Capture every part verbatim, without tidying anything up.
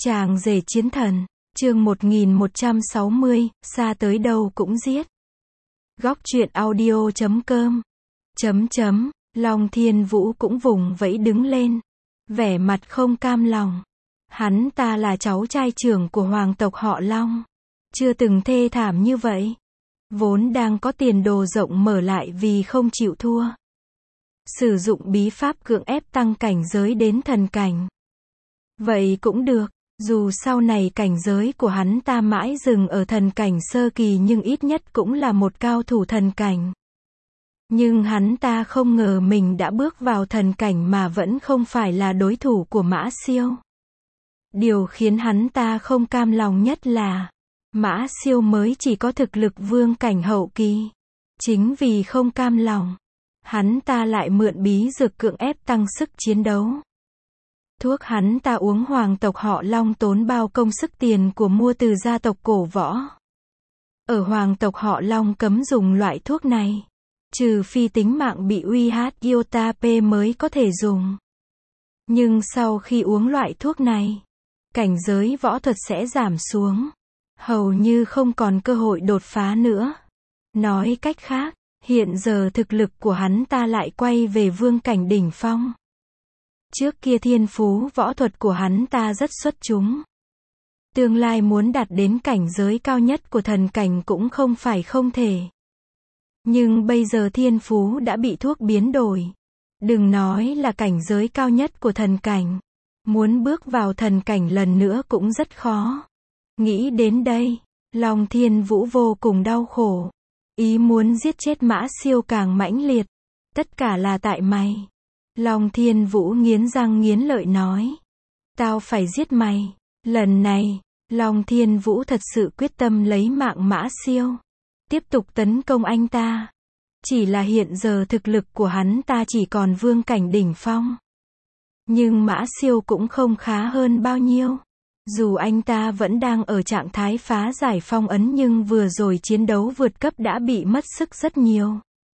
Chàng rể chiến thần, chương một nghìn một trăm sáu mươi, xa tới đâu cũng giết. Góc truyện audio chấm com. Chấm chấm, Long Thiên Vũ cũng vùng vẫy đứng lên, vẻ mặt không cam lòng. Hắn ta là cháu trai trưởng của hoàng tộc họ Long, chưa từng thê thảm như vậy. Vốn đang có tiền đồ rộng mở lại vì không chịu thua. Sử dụng bí pháp cưỡng ép tăng cảnh giới đến thần cảnh. Vậy cũng được, dù sau này cảnh giới của hắn ta mãi dừng ở thần cảnh sơ kỳ nhưng ít nhất cũng là một cao thủ thần cảnh. Nhưng hắn ta không ngờ mình đã bước vào thần cảnh mà vẫn không phải là đối thủ của Mã Siêu. Điều khiến hắn ta không cam lòng nhất là Mã Siêu mới chỉ có thực lực vương cảnh hậu kỳ. Chính vì không cam lòng, hắn ta lại mượn bí dược cưỡng ép tăng sức chiến đấu. Thuốc hắn ta uống hoàng tộc họ Long tốn bao công sức tiền của mua từ gia tộc cổ võ. Ở hoàng tộc họ Long cấm dùng loại thuốc này, trừ phi tính mạng bị uy hiếp iota P mới có thể dùng. Nhưng sau khi uống loại thuốc này, cảnh giới võ thuật sẽ giảm xuống, hầu như không còn cơ hội đột phá nữa. Nói cách khác, hiện giờ thực lực của hắn ta lại quay về vương cảnh đỉnh phong. Trước kia thiên phú võ thuật của hắn ta rất xuất chúng. Tương lai muốn đạt đến cảnh giới cao nhất của thần cảnh cũng không phải không thể. Nhưng bây giờ thiên phú đã bị thuốc biến đổi. Đừng nói là cảnh giới cao nhất của thần cảnh. Muốn bước vào thần cảnh lần nữa cũng rất khó. Nghĩ đến đây, Long Thiên Vũ vô cùng đau khổ. Ý muốn giết chết Mã Siêu càng mãnh liệt. Tất cả là tại mày. Long Thiên Vũ nghiến răng nghiến lợi nói. Tao phải giết mày. Lần này, Long Thiên Vũ thật sự quyết tâm lấy mạng Mã Siêu. Tiếp tục tấn công anh ta. Chỉ là hiện giờ thực lực của hắn ta chỉ còn vương cảnh đỉnh phong. Nhưng Mã Siêu cũng không khá hơn bao nhiêu. Dù anh ta vẫn đang ở trạng thái phá giải phong ấn nhưng vừa rồi chiến đấu vượt cấp đã bị mất sức rất nhiều.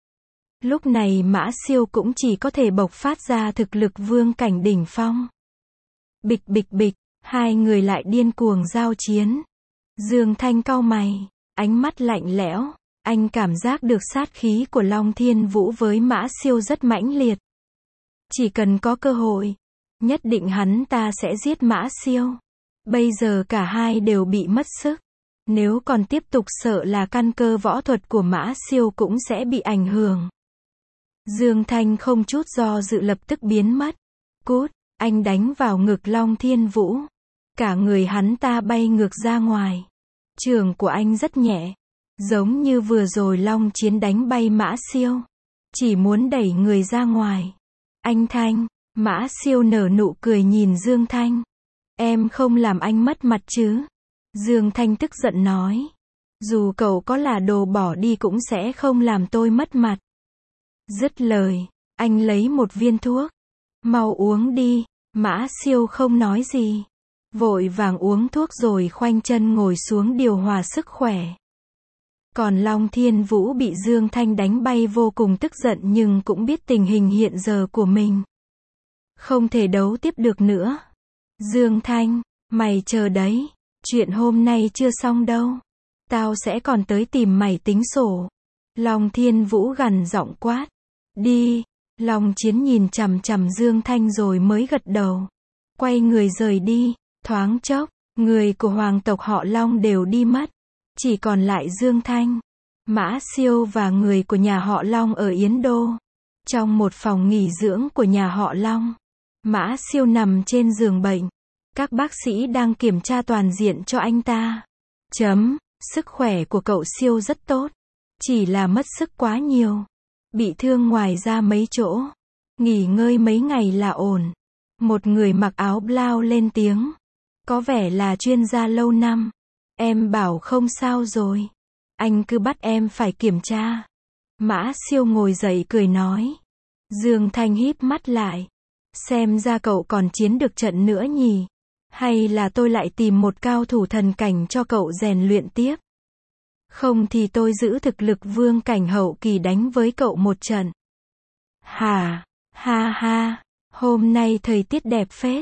Lúc này Mã Siêu cũng chỉ có thể bộc phát ra thực lực vương cảnh đỉnh phong. Bịch bịch bịch, hai người lại điên cuồng giao chiến. Dương Thanh cau mày, ánh mắt lạnh lẽo, anh cảm giác được sát khí của Long Thiên Vũ với Mã Siêu rất mãnh liệt. Chỉ cần có cơ hội, nhất định hắn ta sẽ giết Mã Siêu. Bây giờ cả hai đều bị mất sức. Nếu còn tiếp tục sợ là căn cơ võ thuật của Mã Siêu cũng sẽ bị ảnh hưởng. Dương Thanh không chút do dự lập tức biến mất. Cút, anh đánh vào ngực Long Thiên Vũ. Cả người hắn ta bay ngược ra ngoài. Trường của anh rất nhẹ. Giống như vừa rồi Long Chiến đánh bay Mã Siêu. Chỉ muốn đẩy người ra ngoài. Anh Thanh, Mã Siêu nở nụ cười nhìn Dương Thanh. Em không làm anh mất mặt chứ? Dương Thanh tức giận nói. Dù cậu có là đồ bỏ đi cũng sẽ không làm tôi mất mặt. Dứt lời, anh lấy một viên thuốc. Mau uống đi. Mã Siêu không nói gì. Vội vàng uống thuốc rồi khoanh chân ngồi xuống điều hòa sức khỏe. Còn Long Thiên Vũ bị Dương Thanh đánh bay vô cùng tức giận nhưng cũng biết tình hình hiện giờ của mình. Không thể đấu tiếp được nữa. Dương Thanh, mày chờ đấy. Chuyện hôm nay chưa xong đâu. Tao sẽ còn tới tìm mày tính sổ. Long Thiên Vũ gằn giọng quát. Đi. Long Chiến nhìn chằm chằm Dương Thanh rồi mới gật đầu. Quay người rời đi. Thoáng chốc, người của hoàng tộc họ Long đều đi mất. Chỉ còn lại Dương Thanh, Mã Siêu và người của nhà họ Long ở Yến Đô. Trong một phòng nghỉ dưỡng của nhà họ Long, Mã Siêu nằm trên giường bệnh. Các bác sĩ đang kiểm tra toàn diện cho anh ta. Chấm, sức khỏe của cậu Siêu rất tốt. Chỉ là mất sức quá nhiều. Bị thương ngoài ra mấy chỗ. Nghỉ ngơi mấy ngày là ổn. Một người mặc áo blau lên tiếng. Có vẻ là chuyên gia lâu năm. Em bảo không sao rồi. Anh cứ bắt em phải kiểm tra. Mã Siêu ngồi dậy cười nói. Dương Thanh híp mắt lại. Xem ra cậu còn chiến được trận nữa nhỉ. Hay là tôi lại tìm một cao thủ thần cảnh cho cậu rèn luyện tiếp. Không thì tôi giữ thực lực vương cảnh hậu kỳ đánh với cậu một trận. Hà, ha ha, hôm nay thời tiết đẹp phết.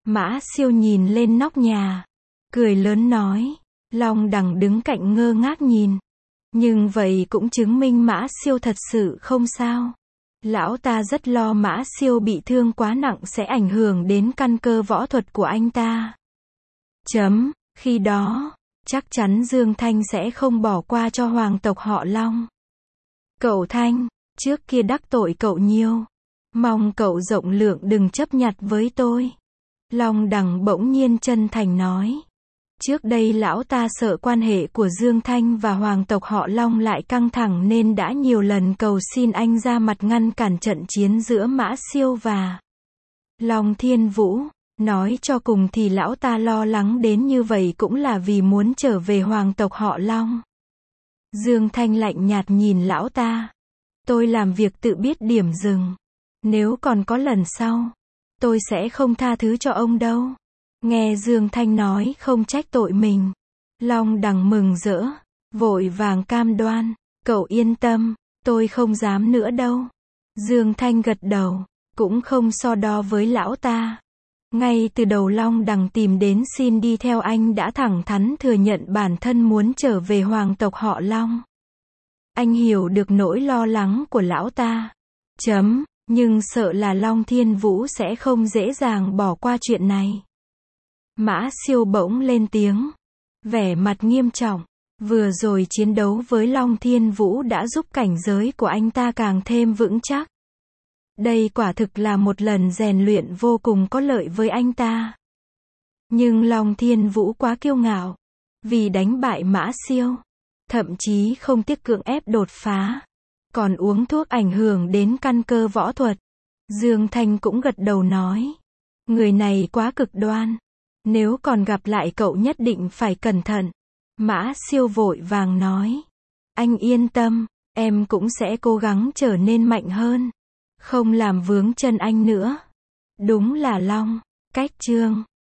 Mã Siêu nhìn lên nóc nhà, cười lớn nói. Long Đằng đứng cạnh ngơ ngác nhìn. Nhưng vậy cũng chứng minh Mã Siêu thật sự không sao. Lão ta rất lo Mã Siêu bị thương quá nặng sẽ ảnh hưởng đến căn cơ võ thuật của anh ta. Chấm, khi đó, chắc chắn Dương Thanh sẽ không bỏ qua cho hoàng tộc họ Long. Cậu Thanh, trước kia đắc tội cậu nhiều. Mong cậu rộng lượng đừng chấp nhặt với tôi. Long Đằng bỗng nhiên chân thành nói. Trước đây lão ta sợ quan hệ của Dương Thanh và hoàng tộc họ Long lại căng thẳng nên đã nhiều lần cầu xin anh ra mặt ngăn cản trận chiến giữa Mã Siêu và Long Thiên Vũ. Nói cho cùng thì lão ta lo lắng đến như vậy cũng là vì muốn trở về hoàng tộc họ Long. Dương Thanh lạnh nhạt nhìn lão ta. Tôi làm việc tự biết điểm dừng. Nếu còn có lần sau, tôi sẽ không tha thứ cho ông đâu. Nghe Dương Thanh nói không trách tội mình. Long Đằng mừng rỡ, vội vàng cam đoan. Cậu yên tâm, tôi không dám nữa đâu. Dương Thanh gật đầu, cũng không so đo với lão ta. Ngay từ đầu Long Đằng tìm đến xin đi theo anh đã thẳng thắn thừa nhận bản thân muốn trở về hoàng tộc họ Long. Anh hiểu được nỗi lo lắng của lão ta. Chấm, nhưng sợ là Long Thiên Vũ sẽ không dễ dàng bỏ qua chuyện này. Mã Siêu bỗng lên tiếng, vẻ mặt nghiêm trọng. Vừa rồi chiến đấu với Long Thiên Vũ đã giúp cảnh giới của anh ta càng thêm vững chắc. Đây quả thực là một lần rèn luyện vô cùng có lợi với anh ta. Nhưng Long Thiên Vũ quá kiêu ngạo. Vì đánh bại Mã Siêu, thậm chí không tiếc cưỡng ép đột phá, còn uống thuốc ảnh hưởng đến căn cơ võ thuật. Dương Thanh cũng gật đầu nói. Người này quá cực đoan. Nếu còn gặp lại cậu nhất định phải cẩn thận. Mã Siêu vội vàng nói. Anh yên tâm, em cũng sẽ cố gắng trở nên mạnh hơn. Không làm vướng chân anh nữa. Đúng là Long, cách chương.